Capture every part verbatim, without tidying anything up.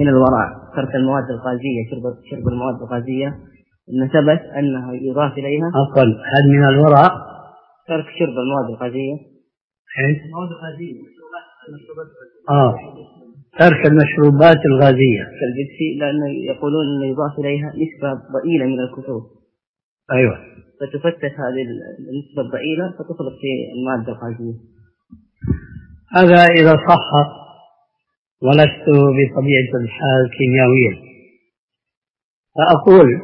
من الورع ترك المواد الغازية، شرب شرب المواد الغازية، إن ثبت أنها يضاف إليها. عفوا، هل من الورع ترك شرب المواد الغازية؟ المواد الغازية آه ترك المشروبات الغازية كالبيبسي، لأنه يقولون أنه يضاف إليها نسبة ضئيلة من الكحول. أيوة، فتفتت هذه النسبة الضئيلة فتخلط في المادة الغازية. هذا إذا صح، ولست بطبيعة الحال كيميائيا. فأقول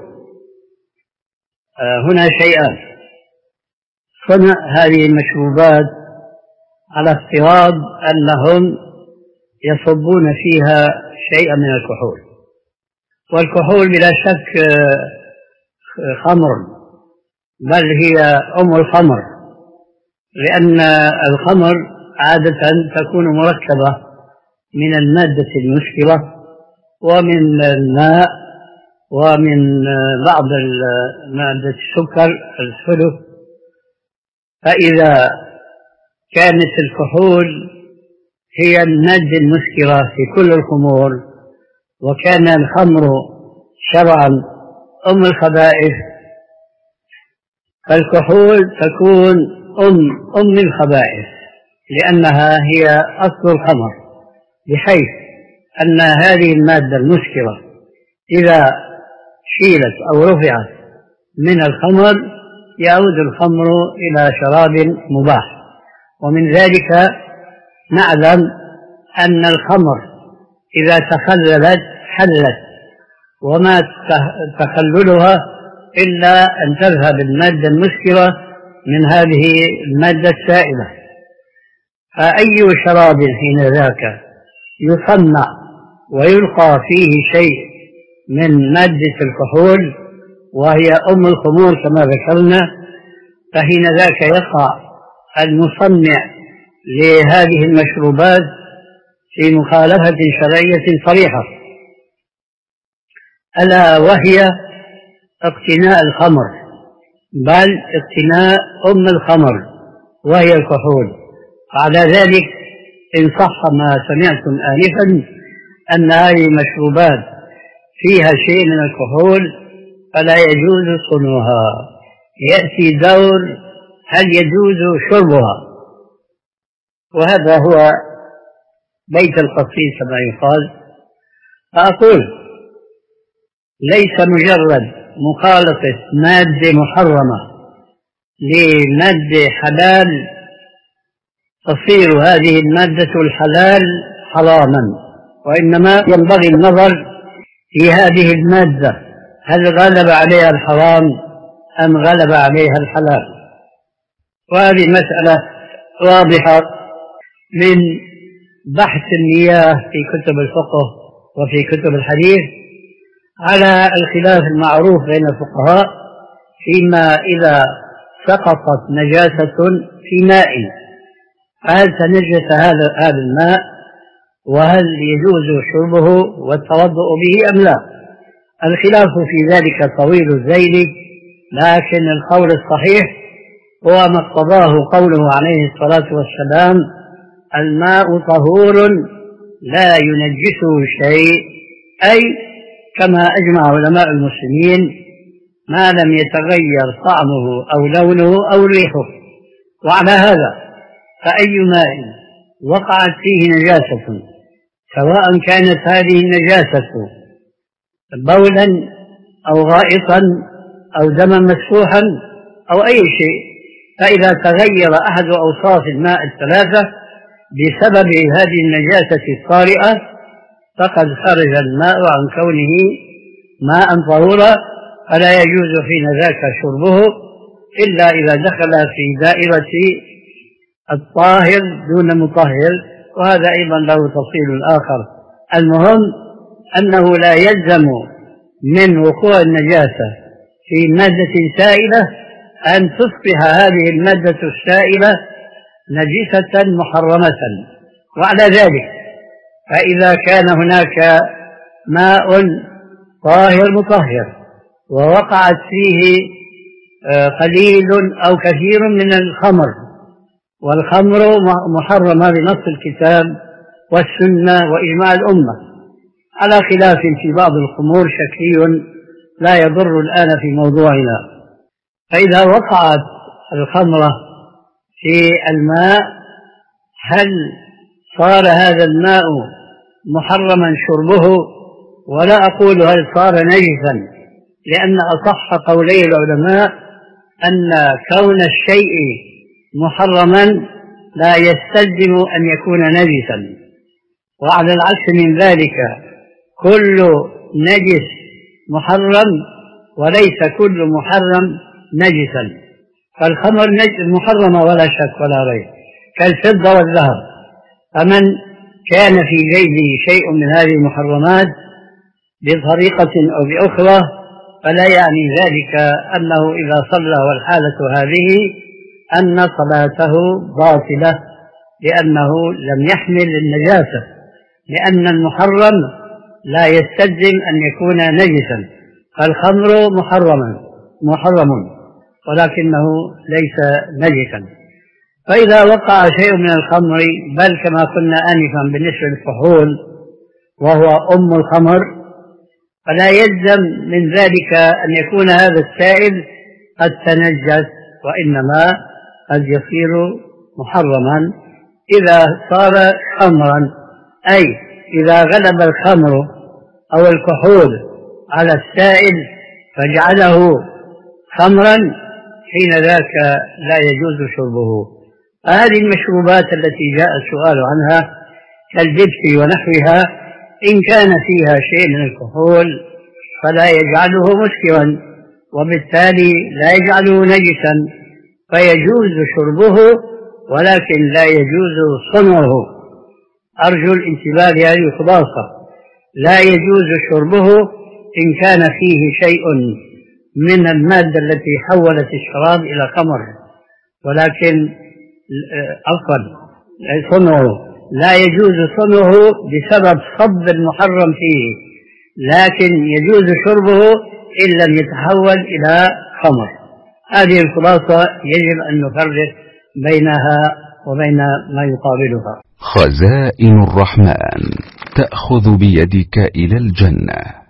هنا شيئان: صنع هذه المشروبات على افتراض أنهم يصبون فيها شيئا من الكحول، والكحول بلا شك خمر، بل هي أم الخمر، لأن الخمر عادة تكون مركبة من المادة المسكرة ومن الماء ومن بعض مادة السكر الحلو. فإذا كانت الكحول هي المادة المسكرة في كل الخمور، وكان الخمر شرعا أم الخبائث، فالكحول تكون أم أم الخبائث، لأنها هي أصل الخمر، بحيث أن هذه المادة المسكرة إذا شيلت أو رفعت من الخمر يعود الخمر إلى شراب مباح. ومن ذلك نعلم أن الخمر إذا تخللت حلت، وما تخللها إلا أن تذهب المادة المسكرة من هذه المادة السائلة. فأي شراب حين ذاك يصنع ويلقى فيه شيء من مادة الكحول وهي أم الخمور كما ذكرنا، فحين ذاك يقع المصنع لهذه المشروبات في مخالفة شرعية صريحة، ألا وهي اقتناء الخمر، بل اقتناء أم الخمر وهي الكحول. على ذلك إن صح ما سمعتم آنفا أن هذه المشروبات فيها شيء من الكحول فلا يجوز صنعها. يأتي دور هل يجوز شربها، وهذا هو بيت القصيد كما يقال. فأقول ليس مجرد مخالطة مادة محرمة لمادة حلال تصير هذه المادة الحلال حراما، وإنما ينبغي النظر في هذه المادة هل غلب عليها الحرام أم غلب عليها الحلال. وهذه مسألة واضحة من بحث المياه في كتب الفقه وفي كتب الحديث على الخلاف المعروف بين الفقهاء فيما إذا سقطت نجاسة في ماء هل تنجس هذا هذا الماء وهل يجوز شربه والتوضؤ به أم لا. الخلاف في ذلك طويل الذيل، لكن القول الصحيح هو ما اقتضاه قوله عليه الصلاة والسلام: الماء طهور لا ينجسه شيء، أي كما أجمع علماء المسلمين ما لم يتغير طعمه أو لونه أو ريحه. وعلى هذا فأي ماء وقعت فيه نجاسة، سواء كانت هذه النجاسة بولا أو غائطا أو دما مسفوحا أو أي شيء، فإذا تغير أحد أوصاف الماء الثلاثة بسبب هذه النجاسة الطارئة فقد خرج الماء عن كونه ماء طهورا، فلا يجوز حين ذاك شربه إلا إذا دخل في دائرة الطاهر دون مطهر، وهذا أيضا له تفصيل آخر. المهم أنه لا يلزم من وقوع النجاسة في مادة سائلة أن تصبح هذه المادة السائلة نجسة محرمة. وعلى ذلك فإذا كان هناك ماء طاهر مطهر ووقعت فيه قليل أو كثير من الخمر، والخمر محرمة بنص الكتاب والسنة وإجماع الأمة، على خلاف في بعض الخمور شكلي لا يضر الآن في موضوعنا. فإذا وقعت الخمرة في الماء هل صار هذا الماء محرما شربه؟ ولا أقول هل صار نجسا، لأن أصح قولي العلماء أن كون الشيء محرما لا يستلزم أن يكون نجسا، وعلى العكس من ذلك كل نجس محرم وليس كل محرم نجسا. فالخمر محرمة ولا شك ولا ريب كالفضة والذهب، فمن كان في جيبه شيء من هذه المحرمات بطريقة أو بأخرى فلا يعني ذلك أنه إذا صلى والحالة هذه أن صلاته باطلة، لأنه لم يحمل النجاسة، لأن المحرم لا يستلزم أن يكون نجسا. فالخمر محرم محرم ولكنه ليس نجسا. فإذا وقع شيء من الخمر، بل كما قلنا آنفا بالنسبة للكحول وهو أم الخمر، فلا يلزم من ذلك أن يكون هذا السائل قد تنجس، وإنما قد يصير محرما إذا صار خمرا، أي إذا غلب الخمر أو الكحول على السائل فجعله خمرا، حين ذاك لا يجوز شربه. هذه المشروبات التي جاء السؤال عنها كالبيبسي ونحوها إن كان فيها شيء من الكحول فلا يجعله مسكرا، وبالتالي لا يجعله نجسا، فيجوز شربه ولكن لا يجوز صنعه. أرجو الانتباه لهذه الخلاصة: لا يجوز شربه إن كان فيه شيء من المادة التي حولت الشراب إلى خمر، ولكن عفوا صنعه لا يجوز صنعه بسبب صب المحرم فيه، لكن يجوز شربه إن لم يتحول إلى خمر. هذه الخلاصة يجب أن نفرق بينها وبين ما يقابلها. خزائن الرحمن تأخذ بيدك إلى الجنة.